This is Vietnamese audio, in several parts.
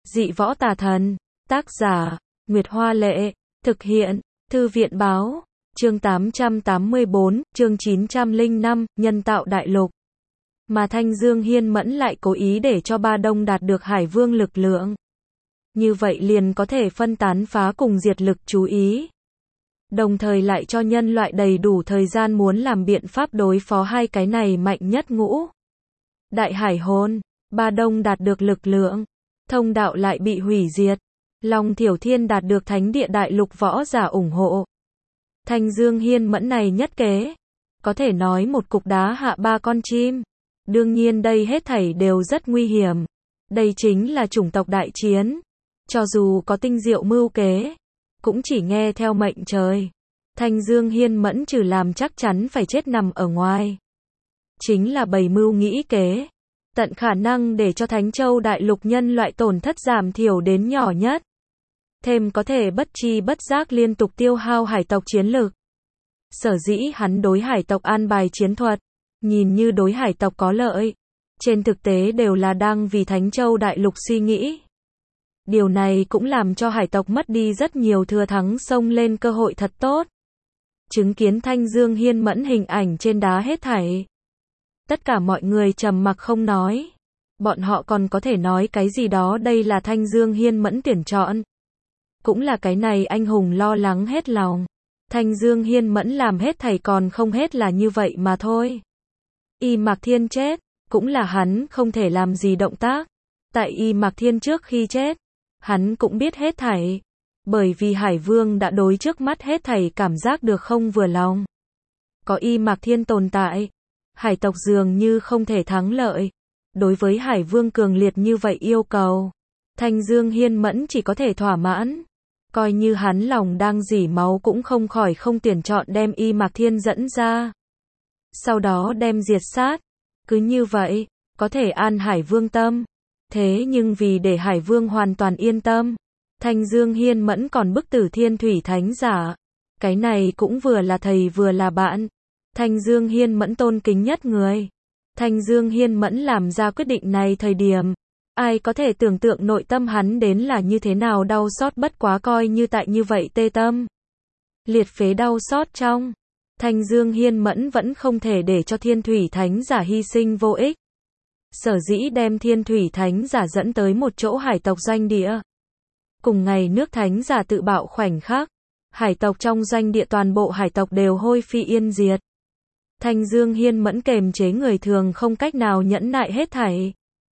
Dị võ tà thần. Tác giả, Nguyệt Hoa Lệ. Thực hiện, Thư viện Báo. Chương 884, chương 905, nhân tạo đại lục. Mà Thanh Dương Hiên Mẫn lại cố ý để cho Ba Đông đạt được Hải Vương lực lượng. Như vậy liền có thể phân tán phá cùng diệt lực chú ý. Đồng thời lại cho nhân loại đầy đủ thời gian muốn làm biện pháp đối phó hai cái này mạnh nhất ngũ. Đại Hải Hồn, Ba Đông đạt được lực lượng, thông đạo lại bị hủy diệt. Long Thiểu Thiên đạt được thánh địa đại lục võ giả ủng hộ. Thanh Dương Hiên Mẫn này nhất kế, có thể nói một cục đá hạ ba con chim. Đương nhiên đây hết thảy đều rất nguy hiểm. Đây chính là chủng tộc đại chiến. Cho dù có tinh diệu mưu kế, cũng chỉ nghe theo mệnh trời. Thanh Dương Hiên Mẫn trừ làm chắc chắn phải chết nằm ở ngoài. Chính là bày mưu nghĩ kế. Tận khả năng để cho Thánh Châu đại lục nhân loại tổn thất giảm thiểu đến nhỏ nhất. Thêm có thể bất chi bất giác liên tục tiêu hao hải tộc chiến lực. Sở dĩ hắn đối hải tộc an bài chiến thuật, nhìn như đối hải tộc có lợi, trên thực tế đều là đang vì Thánh Châu đại lục suy nghĩ. Điều này cũng làm cho hải tộc mất đi rất nhiều thừa thắng xông lên cơ hội thật tốt. Chứng kiến Thanh Dương Hiên Mẫn hình ảnh trên đá hết thảy. Tất cả mọi người trầm mặc không nói. Bọn họ còn có thể nói cái gì đó, đây là Thanh Dương Hiên Mẫn tuyển chọn. Cũng là cái này anh hùng lo lắng hết lòng. Thanh Dương Hiên Mẫn làm hết thảy còn không hết là như vậy mà thôi. Y Mạc Thiên chết, cũng là hắn không thể làm gì động tác. Tại Y Mạc Thiên trước khi chết, hắn cũng biết hết thảy. Bởi vì Hải Vương đã đối trước mắt hết thảy cảm giác được không vừa lòng. Có Y Mạc Thiên tồn tại, hải tộc dường như không thể thắng lợi. Đối với Hải Vương cường liệt như vậy yêu cầu, Thanh Dương Hiên Mẫn chỉ có thể thỏa mãn. Coi như hắn lòng đang rỉ máu cũng không khỏi không tuyển chọn đem Y Mạc Thiên dẫn ra. Sau đó đem diệt sát. Cứ như vậy, có thể an Hải Vương tâm. Thế nhưng vì để Hải Vương hoàn toàn yên tâm, Thanh Dương Hiên Mẫn còn bức tử Thiên Thủy Thánh Giả. Cái này cũng vừa là thầy vừa là bạn. Thanh Dương Hiên Mẫn tôn kính nhất người. Thanh Dương Hiên Mẫn làm ra quyết định này thời điểm, ai có thể tưởng tượng nội tâm hắn đến là như thế nào đau xót, bất quá coi như tại như vậy tê tâm. Liệt phế đau xót trong. Thanh Dương Hiên Mẫn vẫn không thể để cho Thiên Thủy Thánh Giả hy sinh vô ích. Sở dĩ đem Thiên Thủy Thánh Giả dẫn tới một chỗ hải tộc doanh địa. Cùng ngày nước Thánh Giả tự bạo khoảnh khắc, hải tộc trong doanh địa toàn bộ hải tộc đều hôi phi yên diệt. Thanh Dương Hiên Mẫn kềm chế người thường không cách nào nhẫn nại hết thảy.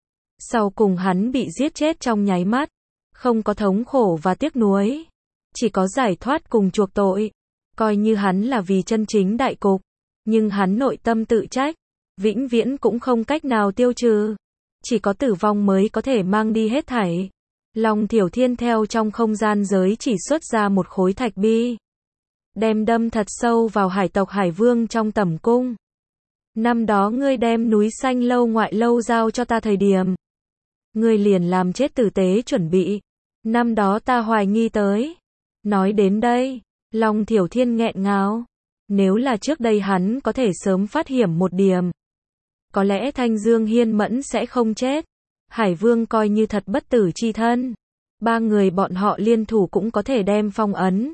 Sau cùng hắn bị giết chết trong nháy mắt, không có thống khổ và tiếc nuối, chỉ có giải thoát cùng chuộc tội. Coi như hắn là vì chân chính đại cục, nhưng hắn nội tâm tự trách, vĩnh viễn cũng không cách nào tiêu trừ. Chỉ có tử vong mới có thể mang đi hết thảy. Long Thiểu Thiên theo trong không gian giới chỉ xuất ra một khối thạch bi, đem đâm thật sâu vào hải tộc Hải Vương trong tẩm cung. Năm đó ngươi đem núi xanh lâu ngoại lâu giao cho ta thời điểm, ngươi liền làm chết tử tế chuẩn bị. Năm đó ta hoài nghi tới. Nói đến đây, Long Thiểu Thiên nghẹn ngào. Nếu là trước đây hắn có thể sớm phát hiểm một điểm, có lẽ Thanh Dương Hiên Mẫn sẽ không chết. Hải Vương coi như thật bất tử chi thân, ba người bọn họ liên thủ cũng có thể đem phong ấn.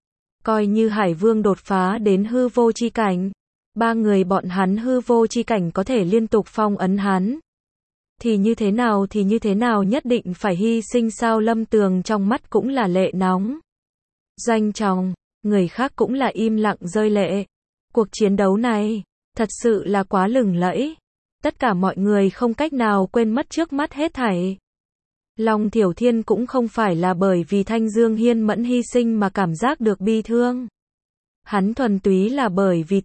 Coi như Hải Vương đột phá đến hư vô chi cảnh, ba người bọn hắn hư vô chi cảnh có thể liên tục phong ấn hắn. Thì như thế nào nhất định phải hy sinh sao? Lâm Tường trong mắt cũng là lệ nóng. Doanh Trọng, người khác cũng là im lặng rơi lệ. Cuộc chiến đấu này, thật sự là quá lừng lẫy. Tất cả mọi người không cách nào quên mất trước mắt hết thảy. Long Thiểu Thiên cũng không phải là bởi vì Thanh Dương Hiên Mẫn hy sinh mà cảm giác được bi thương. Hắn thuần túy là bởi vì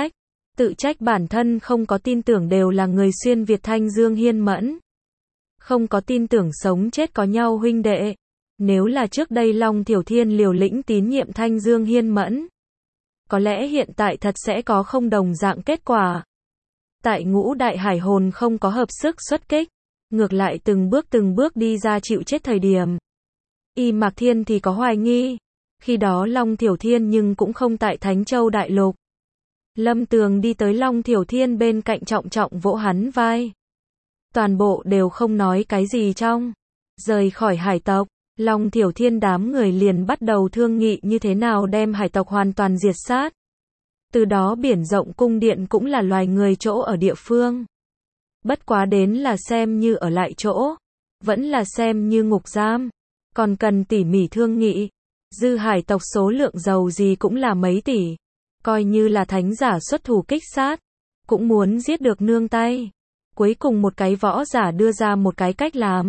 tự trách bản thân không có tin tưởng đều là người xuyên Việt Thanh Dương Hiên Mẫn. Không có tin tưởng sống chết có nhau huynh đệ. Nếu là trước đây Long Thiểu Thiên liều lĩnh tín nhiệm Thanh Dương Hiên Mẫn, có lẽ hiện tại thật sẽ có không đồng dạng kết quả. Tại ngũ đại hải hồn không có hợp sức xuất kích, ngược lại từng bước đi ra chịu chết thời điểm, Y Mạc Thiên thì có hoài nghi. Khi đó Long Thiểu Thiên nhưng cũng không tại Thánh Châu đại lục. Lâm Tường đi tới Long Thiểu Thiên bên cạnh trọng trọng vỗ hắn vai. Toàn bộ đều không nói cái gì trong Rời khỏi hải tộc, Long Thiểu Thiên đám người liền bắt đầu thương nghị như thế nào đem hải tộc hoàn toàn diệt sát. Từ đó biển rộng cung điện cũng là loài người chỗ ở địa phương. Bất quá đến là xem như ở lại chỗ, vẫn là xem như ngục giam, còn cần tỉ mỉ thương nghị. Dư hải tộc số lượng giàu gì cũng là mấy tỷ, coi như là thánh giả xuất thủ kích sát, cũng muốn giết được nương tay. Cuối cùng một cái võ giả đưa ra một cái cách làm.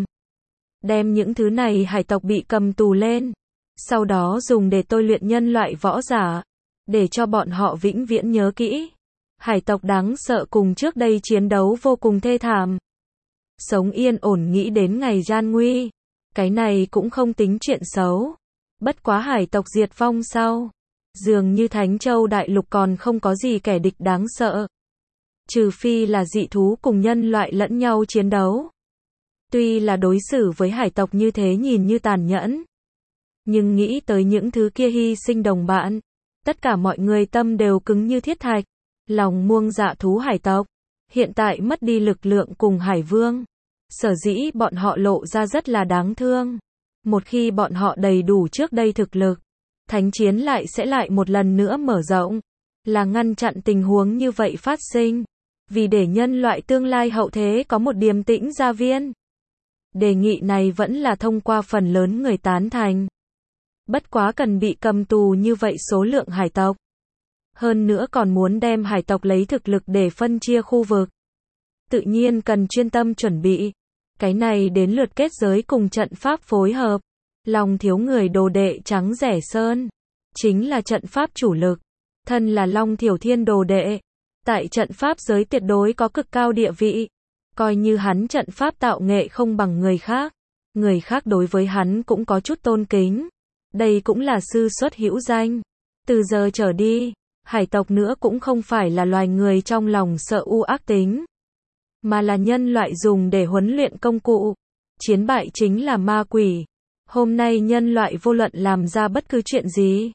Đem những thứ này hải tộc bị cầm tù lên, sau đó dùng để tôi luyện nhân loại võ giả, để cho bọn họ vĩnh viễn nhớ kỹ. Hải tộc đáng sợ cùng trước đây chiến đấu vô cùng thê thảm. Sống yên ổn nghĩ đến ngày gian nguy. Cái này cũng không tính chuyện xấu. Bất quá hải tộc diệt vong sau, dường như Thánh Châu Đại Lục còn không có gì kẻ địch đáng sợ. Trừ phi là dị thú cùng nhân loại lẫn nhau chiến đấu. Tuy là đối xử với hải tộc như thế nhìn như tàn nhẫn, nhưng nghĩ tới những thứ kia hy sinh đồng bạn, tất cả mọi người tâm đều cứng như thiết thạch. Lòng muông dạ thú hải tộc, hiện tại mất đi lực lượng cùng hải vương. Sở dĩ bọn họ lộ ra rất là đáng thương. Một khi bọn họ đầy đủ trước đây thực lực, thánh chiến lại sẽ lại một lần nữa mở rộng, là ngăn chặn tình huống như vậy phát sinh. Vì để nhân loại tương lai hậu thế có một điềm tĩnh gia viên. Đề nghị này vẫn là thông qua phần lớn người tán thành. Bất quá cần bị cầm tù như vậy số lượng hải tộc. Hơn nữa còn muốn đem hải tộc lấy thực lực để phân chia khu vực. Tự nhiên cần chuyên tâm chuẩn bị. Cái này đến lượt kết giới cùng trận pháp phối hợp. Long thiếu người đồ đệ trắng rẻ sơn, chính là trận pháp chủ lực. Thân là Long Thiểu Thiên đồ đệ, tại trận pháp giới tuyệt đối có cực cao địa vị. Coi như hắn trận pháp tạo nghệ không bằng người khác đối với hắn cũng có chút tôn kính. Đây cũng là sư xuất hữu danh. Từ giờ trở đi, hải tộc nữa cũng không phải là loài người trong lòng sợ u ác tính, mà là nhân loại dùng để huấn luyện công cụ. Chiến bại chính là ma quỷ. Hôm nay nhân loại vô luận làm ra bất cứ chuyện gì,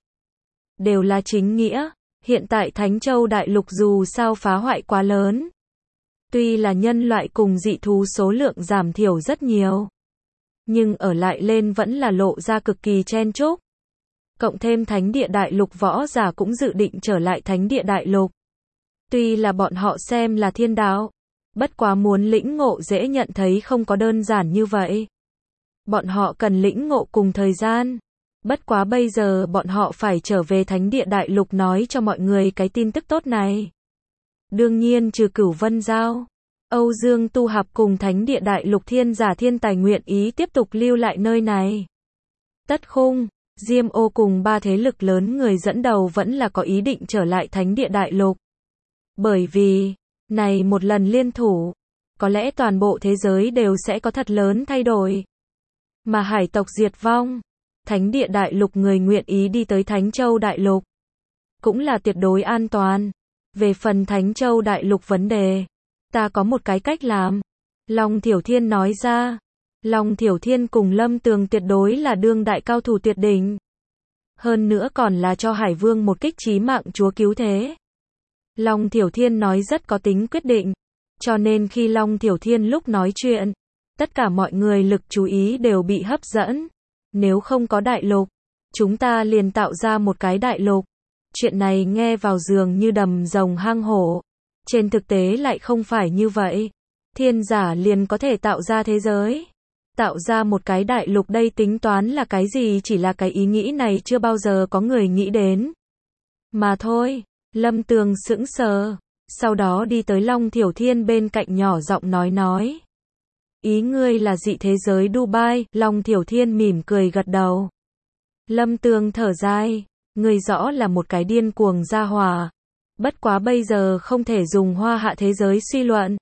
đều là chính nghĩa. Hiện tại Thánh Châu Đại Lục dù sao phá hoại quá lớn. Tuy là nhân loại cùng dị thú số lượng giảm thiểu rất nhiều, nhưng ở lại lên vẫn là lộ ra cực kỳ chen chúc. Cộng thêm Thánh Địa Đại Lục võ giả cũng dự định trở lại Thánh Địa Đại Lục. Tuy là bọn họ xem là thiên đạo, bất quá muốn lĩnh ngộ dễ nhận thấy không có đơn giản như vậy. Bọn họ cần lĩnh ngộ cùng thời gian. Bất quá bây giờ bọn họ phải trở về Thánh Địa Đại Lục nói cho mọi người cái tin tức tốt này. Đương nhiên trừ Cửu Vân Giao, Âu Dương Tu Hạp cùng Thánh Địa Đại Lục thiên giả thiên tài nguyện ý tiếp tục lưu lại nơi này. Tất Khung, Diêm Ô cùng ba thế lực lớn người dẫn đầu vẫn là có ý định trở lại Thánh Địa Đại Lục. Bởi vì, này một lần liên thủ, có lẽ toàn bộ thế giới đều sẽ có thật lớn thay đổi. Mà hải tộc diệt vong, Thánh Địa Đại Lục người nguyện ý đi tới Thánh Châu Đại Lục, cũng là tuyệt đối an toàn. Về phần Thánh Châu Đại Lục vấn đề, ta có một cái cách làm. Long Thiểu Thiên nói ra. Long Thiểu Thiên cùng Lâm Tường tuyệt đối là đương đại cao thủ tuyệt đỉnh. Hơn nữa còn là cho Hải Vương một kích chí mạng chúa cứu thế. Long Thiểu Thiên nói rất có tính quyết định. Cho nên khi Long Thiểu Thiên lúc nói chuyện, tất cả mọi người lực chú ý đều bị hấp dẫn. Nếu không có đại lục, chúng ta liền tạo ra một cái đại lục. Chuyện này nghe vào dường như đầm rồng hang hổ. Trên thực tế lại không phải như vậy. Thiên giả liền có thể tạo ra thế giới. Tạo ra một cái đại lục đây tính toán là cái gì, chỉ là cái ý nghĩ này chưa bao giờ có người nghĩ đến. Mà thôi, Lâm Tường sững sờ. Sau đó đi tới Long Thiểu Thiên bên cạnh nhỏ giọng nói. Ý ngươi là dị thế giới Dubai. Long Thiểu Thiên mỉm cười gật đầu. Lâm Tường thở dài. Ngươi rõ là một cái điên cuồng gia hỏa. Bất quá bây giờ không thể dùng hoa hạ thế giới suy luận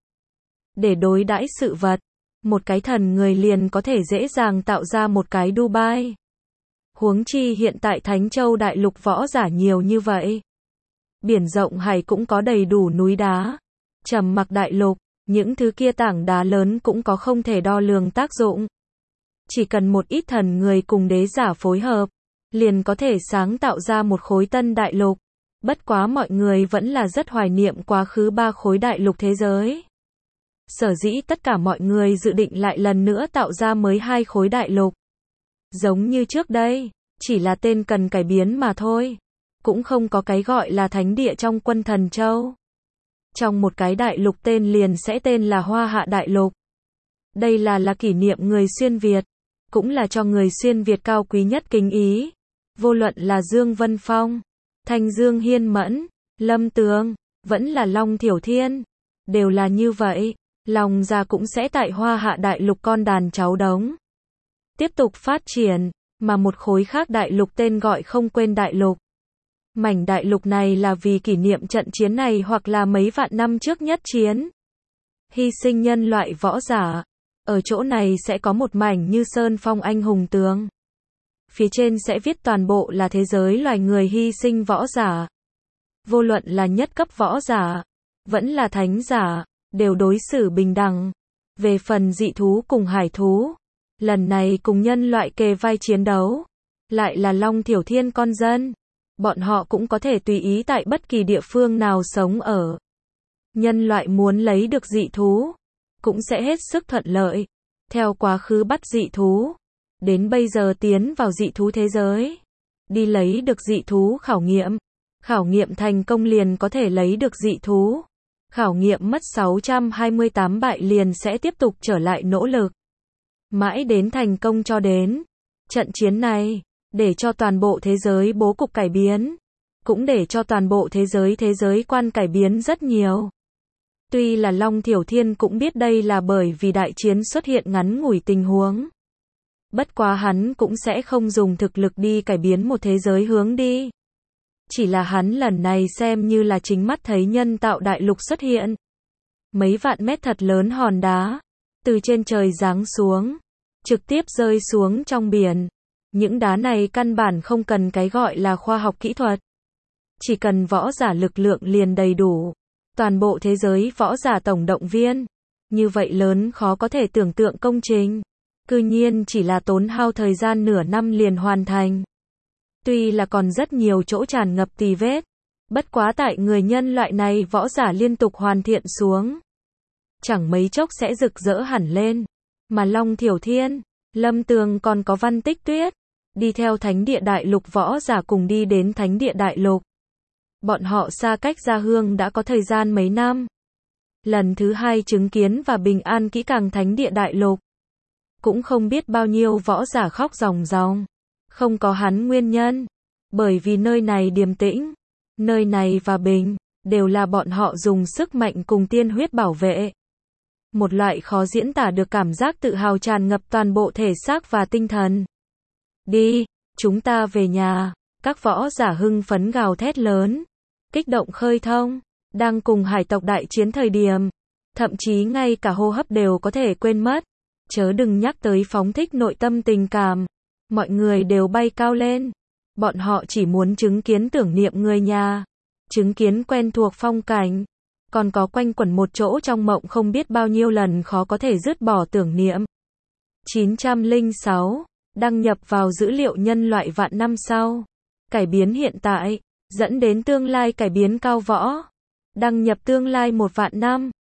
để đối đãi sự vật. Một cái thần người liền có thể dễ dàng tạo ra một cái Dubai. Huống chi hiện tại Thánh Châu Đại Lục võ giả nhiều như vậy. Biển rộng hải cũng có đầy đủ núi đá. Trầm mặc đại lục, những thứ kia tảng đá lớn cũng có không thể đo lường tác dụng. Chỉ cần một ít thần người cùng đế giả phối hợp, liền có thể sáng tạo ra một khối tân đại lục. Bất quá mọi người vẫn là rất hoài niệm quá khứ 3 khối đại lục thế giới. Sở dĩ tất cả mọi người dự định lại lần nữa tạo ra mới hai khối đại lục. Giống như trước đây, chỉ là tên cần cải biến mà thôi. Cũng không có cái gọi là thánh địa trong Quân Thần Châu. Trong một cái đại lục tên liền sẽ tên là Hoa Hạ Đại Lục. Đây là kỷ niệm người xuyên Việt, cũng là cho người xuyên Việt cao quý nhất kính ý. Vô luận là Dương Vân Phong, Thanh Dương Hiên Mẫn, Lâm Tường, vẫn là Long Thiểu Thiên, đều là như vậy. Long gia cũng sẽ tại Hoa Hạ Đại Lục con đàn cháu đống tiếp tục phát triển, mà một khối khác đại lục tên gọi Không Quên Đại Lục. Mảnh đại lục này là vì kỷ niệm trận chiến này hoặc là mấy vạn năm trước nhất chiến. Hy sinh nhân loại võ giả. Ở chỗ này sẽ có một mảnh như sơn phong anh hùng tướng. Phía trên sẽ viết toàn bộ là thế giới loài người hy sinh võ giả. Vô luận là nhất cấp võ giả, vẫn là thánh giả, đều đối xử bình đẳng. Về phần dị thú cùng hải thú, lần này cùng nhân loại kề vai chiến đấu, lại là Long Thiểu Thiên con dân. Bọn họ cũng có thể tùy ý tại bất kỳ địa phương nào sống ở. Nhân loại muốn lấy được dị thú, cũng sẽ hết sức thuận lợi. Theo quá khứ bắt dị thú, đến bây giờ tiến vào dị thú thế giới. Đi lấy được dị thú khảo nghiệm thành công liền có thể lấy được dị thú. Khảo nghiệm mất 628 bại liền sẽ tiếp tục trở lại nỗ lực. Mãi đến thành công cho đến trận chiến này, để cho toàn bộ thế giới bố cục cải biến, cũng để cho toàn bộ thế giới quan cải biến rất nhiều. Tuy là Long Thiểu Thiên cũng biết đây là bởi vì đại chiến xuất hiện ngắn ngủi tình huống. Bất quá hắn cũng sẽ không dùng thực lực đi cải biến một thế giới hướng đi. Chỉ là hắn lần này xem như là chính mắt thấy nhân tạo đại lục xuất hiện. Mấy vạn mét thật lớn hòn đá, từ trên trời giáng xuống, trực tiếp rơi xuống trong biển. Những đá này căn bản không cần cái gọi là khoa học kỹ thuật. Chỉ cần võ giả lực lượng liền đầy đủ. Toàn bộ thế giới võ giả tổng động viên. Như vậy lớn khó có thể tưởng tượng công trình. Cư nhiên chỉ là tốn hao thời gian nửa năm liền hoàn thành. Tuy là còn rất nhiều chỗ tràn ngập tì vết. Bất quá tại người nhân loại này võ giả liên tục hoàn thiện xuống. Chẳng mấy chốc sẽ rực rỡ hẳn lên. Mà Long Thiểu Thiên, Lâm Tường còn có Văn Tích Tuyết. Đi theo Thánh Địa Đại Lục võ giả cùng đi đến Thánh Địa Đại Lục. Bọn họ xa cách gia hương đã có thời gian mấy năm. Lần thứ hai chứng kiến và bình an kỹ càng Thánh Địa Đại Lục. Cũng không biết bao nhiêu võ giả khóc ròng ròng. Không có hắn nguyên nhân. Bởi vì nơi này điềm tĩnh, nơi này và bình, đều là bọn họ dùng sức mạnh cùng tiên huyết bảo vệ. Một loại khó diễn tả được cảm giác tự hào tràn ngập toàn bộ thể xác và tinh thần. Đi, chúng ta về nhà. Các võ giả hưng phấn gào thét lớn, kích động khơi thông, đang cùng hải tộc đại chiến thời điểm, thậm chí ngay cả hô hấp đều có thể quên mất, chớ đừng nhắc tới phóng thích nội tâm tình cảm. Mọi người đều bay cao lên, bọn họ chỉ muốn chứng kiến tưởng niệm người nhà, chứng kiến quen thuộc phong cảnh, còn có quanh quẩn một chỗ trong mộng không biết bao nhiêu lần khó có thể dứt bỏ tưởng niệm. 906 đăng nhập vào dữ liệu nhân loại vạn năm sau. Cải biến hiện tại, dẫn đến tương lai cải biến cao võ. Đăng nhập tương lai 1 vạn năm.